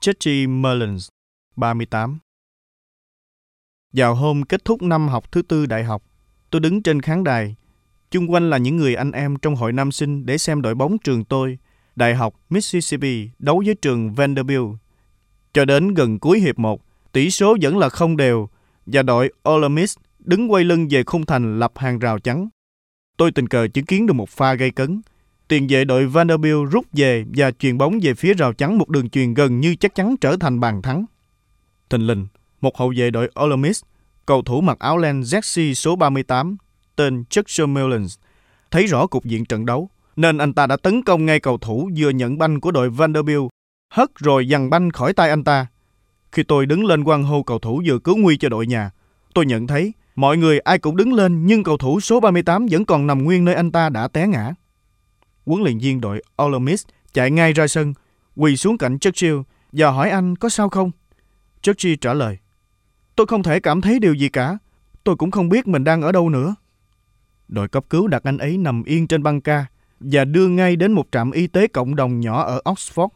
Churchy Mullins, 38. Vào hôm kết thúc năm học thứ tư đại học, tôi đứng trên khán đài. Chung quanh là những người anh em trong hội nam sinh để xem đội bóng trường tôi, Đại học Mississippi, đấu với trường Vanderbilt. Cho đến gần cuối hiệp 1, tỷ số vẫn là không đều và đội Ole Miss đứng quay lưng về khung thành lập hàng rào trắng. Tôi tình cờ chứng kiến được một pha gây cấn. Tiền vệ đội Vanderbilt rút về và chuyền bóng về phía rào chắn, một đường chuyền gần như chắc chắn trở thành bàn thắng. Thình lình, một hậu vệ đội Ole Miss, cầu thủ mặc áo len jersey số 38, tên Churchy Mullins, thấy rõ cục diện trận đấu, nên anh ta đã tấn công ngay cầu thủ vừa nhận banh của đội Vanderbilt, hất rồi giằng banh khỏi tay anh ta. Khi tôi đứng lên hoan hô cầu thủ vừa cứu nguy cho đội nhà, tôi nhận thấy mọi người ai cũng đứng lên, nhưng cầu thủ số 38 vẫn còn nằm nguyên nơi anh ta đã té ngã. Huấn luyện viên đội Ole Miss chạy ngay ra sân, quỳ xuống cạnh Churchy và hỏi anh có sao không. Churchy trả lời: "Tôi không thể cảm thấy điều gì cả. Tôi cũng không biết mình đang ở đâu nữa." Đội cấp cứu đặt anh ấy nằm yên trên băng ca và đưa ngay đến một trạm y tế cộng đồng nhỏ ở Oxford.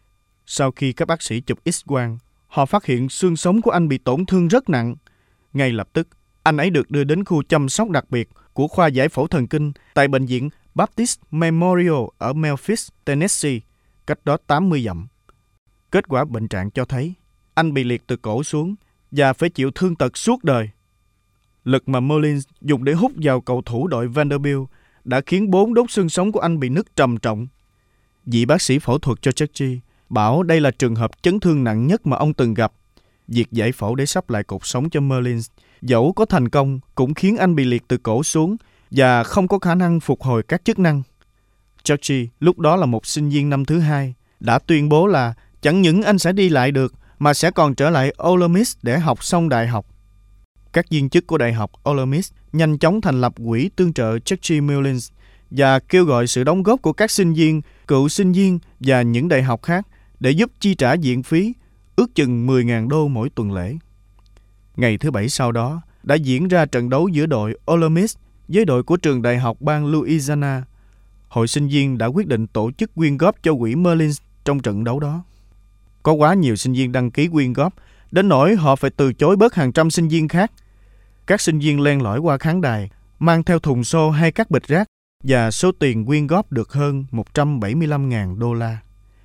Sau khi các bác sĩ chụp X-quang, họ phát hiện xương sống của anh bị tổn thương rất nặng. Ngay lập tức, anh ấy được đưa đến khu chăm sóc đặc biệt của khoa giải phẫu thần kinh tại bệnh viện Baptist Memorial ở Memphis, Tennessee, cách đó 80 dặm. Kết quả bệnh trạng cho thấy anh bị liệt từ cổ xuống và phải chịu thương tật suốt đời. Lực mà Mullins dùng để hút vào cầu thủ đội Vanderbilt đã khiến 4 đốt xương sống của anh bị nứt trầm trọng. Vị bác sĩ phẫu thuật cho Churchy bảo đây là trường hợp chấn thương nặng nhất mà ông từng gặp. Việc giải phẫu để sắp lại cột sống cho Mullins, dẫu có thành công, cũng khiến anh bị liệt từ cổ xuống và không có khả năng phục hồi các chức năng. Churchy, lúc đó là một sinh viên năm thứ 2, đã tuyên bố là chẳng những anh sẽ đi lại được, mà sẽ còn trở lại Ole Miss để học xong đại học. Các viên chức của Đại học Ole Miss nhanh chóng thành lập quỹ tương trợ Churchy Mullins và kêu gọi sự đóng góp của các sinh viên, cựu sinh viên và những đại học khác để giúp chi trả viện phí, ước chừng 10.000 đô mỗi tuần lễ. Ngày thứ Bảy sau đó đã diễn ra trận đấu giữa đội Ole Miss với đội của trường đại học bang Louisiana. Hội sinh viên đã quyết định tổ chức quyên góp cho quỹ Mullins trong trận đấu đó. Có quá nhiều sinh viên đăng ký quyên góp, đến nỗi họ phải từ chối bớt hàng trăm sinh viên khác. Các sinh viên len lỏi qua khán đài, mang theo thùng xô hay các bịch rác, và số tiền quyên góp được hơn 175.000 đô la.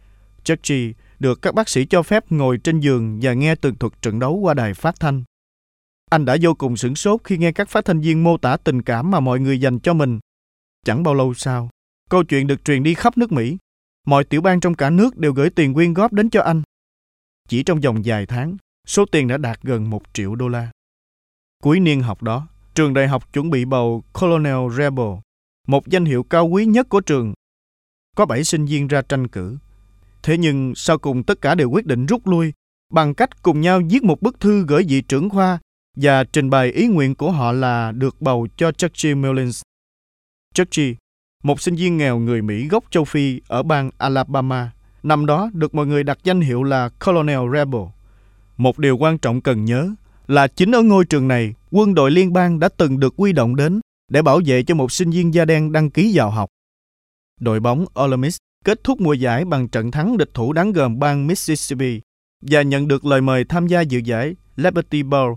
Churchy được các bác sĩ cho phép ngồi trên giường và nghe tường thuật trận đấu qua đài phát thanh. Anh đã vô cùng sửng sốt khi nghe các phát thanh viên mô tả tình cảm mà mọi người dành cho mình. Chẳng bao lâu sau, câu chuyện được truyền đi khắp nước Mỹ. Mọi tiểu bang trong cả nước đều gửi tiền quyên góp đến cho anh. Chỉ trong vòng vài tháng, số tiền đã đạt gần 1 triệu đô la. Cuối niên học đó, trường đại học chuẩn bị bầu Colonel Rebel, một danh hiệu cao quý nhất của trường. Có 7 sinh viên ra tranh cử. Thế nhưng sau cùng tất cả đều quyết định rút lui bằng cách cùng nhau viết một bức thư gửi vị trưởng khoa và trình bày ý nguyện của họ là được bầu cho Churchy Mullins. Churchy, một sinh viên nghèo người Mỹ gốc châu Phi ở bang Alabama, năm đó được mọi người đặt danh hiệu là Colonel Rebel. Một điều quan trọng cần nhớ là chính ở ngôi trường này, quân đội liên bang đã từng được huy động đến để bảo vệ cho một sinh viên da đen đăng ký vào học. Đội bóng Ole Miss kết thúc mùa giải bằng trận thắng địch thủ đáng gờm bang Mississippi và nhận được lời mời tham gia dự giải Liberty Bowl.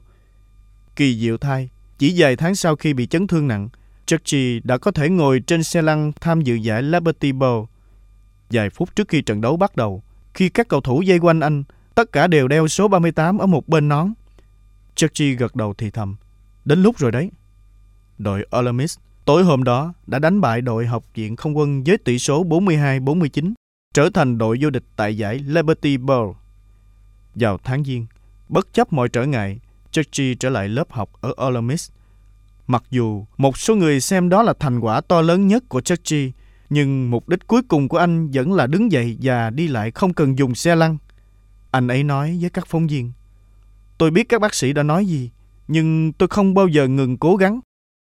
Kỳ diệu thay, chỉ vài tháng sau khi bị chấn thương nặng, Churchy đã có thể ngồi trên xe lăn tham dự giải Liberty Bowl. Vài phút trước khi trận đấu bắt đầu, khi các cầu thủ vây quanh anh, tất cả đều đeo số 38 ở một bên nón. Churchy gật đầu thì thầm: "Đến lúc rồi đấy." Đội Ole Miss tối hôm đó đã đánh bại đội Học viện Không quân với tỷ số 42-49, trở thành đội vô địch tại giải Liberty Bowl. Vào tháng Giêng, bất chấp mọi trở ngại, Churchy trở lại lớp học ở Ole Miss. Mặc dù một số người xem đó là thành quả to lớn nhất của Churchy, nhưng mục đích cuối cùng của anh vẫn là đứng dậy và đi lại không cần dùng xe lăn. Anh ấy nói với các phóng viên: "Tôi biết các bác sĩ đã nói gì, nhưng tôi không bao giờ ngừng cố gắng."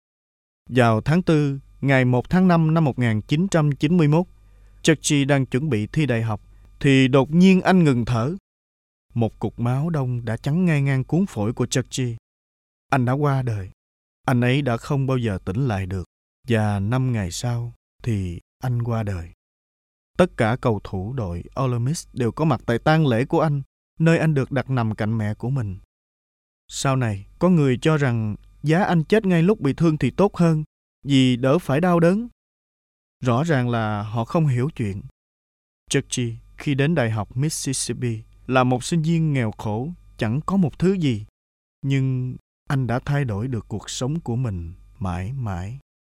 Vào tháng 4, ngày 1 tháng 5 năm 1991, Churchy đang chuẩn bị thi đại học, thì đột nhiên anh ngừng thở. Một cục máu đông đã chắn ngay ngang cuống phổi của Churchy. Anh đã qua đời. Anh ấy đã không bao giờ tỉnh lại được. Và 5 ngày sau thì anh qua đời. Tất cả cầu thủ đội Ole Miss đều có mặt tại tang lễ của anh. nơi anh được đặt nằm cạnh mẹ của mình. Sau này, có người cho rằng giá anh chết ngay lúc bị thương thì tốt hơn, vì đỡ phải đau đớn. Rõ ràng là họ không hiểu chuyện. Churchy, khi đến Đại học Mississippi, là một sinh viên nghèo khổ, chẳng có một thứ gì. Nhưng anh đã thay đổi được cuộc sống của mình mãi mãi.